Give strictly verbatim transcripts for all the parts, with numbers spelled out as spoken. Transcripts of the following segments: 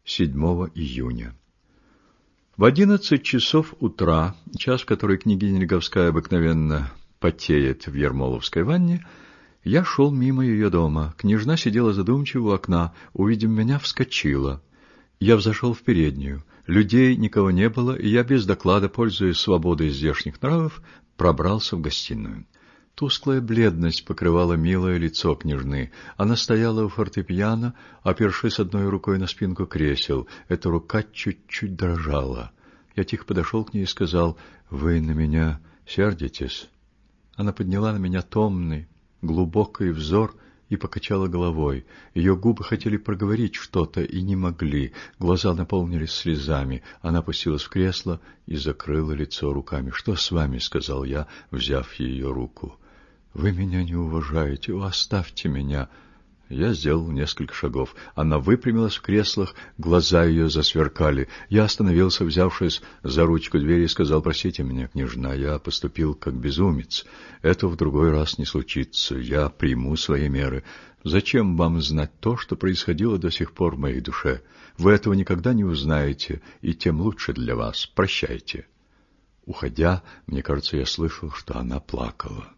седьмого июня. В одиннадцать часов утра, час, в который княгиня Лиговская обыкновенно потеет в Ермоловской ванне, я шел мимо ее дома. Княжна сидела задумчиво у окна, увидев меня, вскочила. Я взошел в переднюю. Людей никого не было, и я без доклада, пользуясь свободой здешних нравов, пробрался в гостиную. Тусклая бледность покрывала милое лицо княжны. Она стояла у фортепиано, опершись одной рукой на спинку кресел. Эта рука чуть-чуть дрожала. Я тихо подошел к ней и сказал: «Вы на меня сердитесь?» Она подняла на меня томный, глубокий взор и покачала головой. Ее губы хотели проговорить что-то и не могли. Глаза наполнились слезами. Она опустилась в кресло и закрыла лицо руками. «Что с вами?» — сказал я, взяв ее руку. «Вы меня не уважаете. Оставьте меня». Я сделал несколько шагов. Она выпрямилась в креслах, глаза ее засверкали. Я остановился, взявшись за ручку двери, и сказал: «Простите меня, княжна, я поступил как безумец. Это в другой раз не случится. Я приму свои меры. Зачем вам знать то, что происходило до сих пор в моей душе? Вы этого никогда не узнаете, и тем лучше для вас. Прощайте». Уходя, мне кажется, я слышал, что она плакала.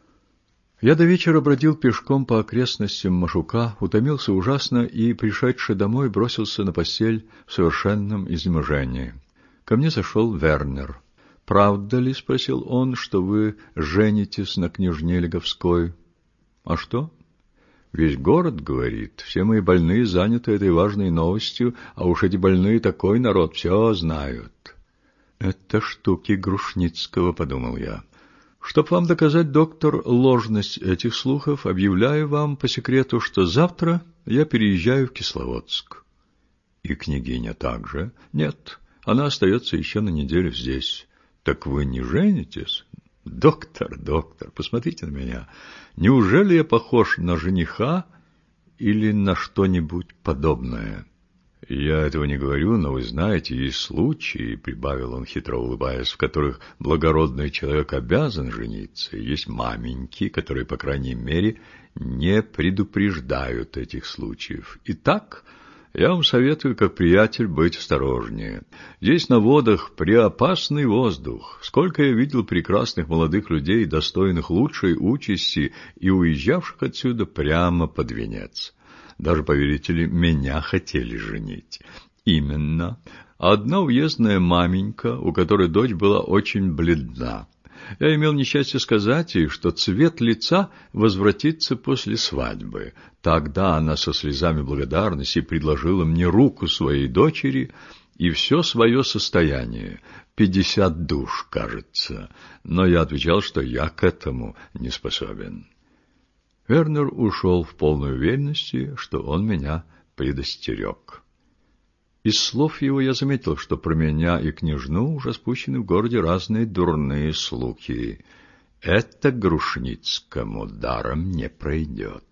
Я до вечера бродил пешком по окрестностям Машука, утомился ужасно и, пришедший домой, бросился на постель в совершенном изнеможении. Ко мне зашел Вернер. «Правда ли, — спросил он, — что вы женитесь на княжне Лиговской?» «А что?» «Весь город говорит, все мои больные заняты этой важной новостью, а уж эти больные такой народ все знают». «Это штуки Грушницкого», — подумал я. «Чтоб вам доказать, доктор, ложность этих слухов, объявляю вам по секрету, что завтра я переезжаю в Кисловодск». «И княгиня также?» «Нет, она остается еще на неделю здесь». «Так вы не женитесь?» «Доктор, доктор, посмотрите на меня. Неужели я похож на жениха или на что-нибудь подобное?» «Я этого не говорю, но вы знаете, есть случаи, — прибавил он, хитро улыбаясь, — в которых благородный человек обязан жениться, и есть маменьки, которые, по крайней мере, не предупреждают этих случаев. Итак, я вам советую, как приятель, быть осторожнее. Здесь на водах преопасный воздух. Сколько я видел прекрасных молодых людей, достойных лучшей участи и уезжавших отсюда прямо под венец. Даже, поверите ли, меня хотели женить. Именно. Одна уездная маменька, у которой дочь была очень бледна. Я имел несчастье сказать ей, что цвет лица возвратится после свадьбы. Тогда она со слезами благодарности предложила мне руку своей дочери и все свое состояние. Пятьдесят душ, кажется. Но я отвечал, что я к этому не способен. Вернер ушел в полной уверенности, что он меня предостерег. Из слов его я заметил, что про меня и княжну уже спущены в городе разные дурные слухи. Это Грушницкому даром не пройдет.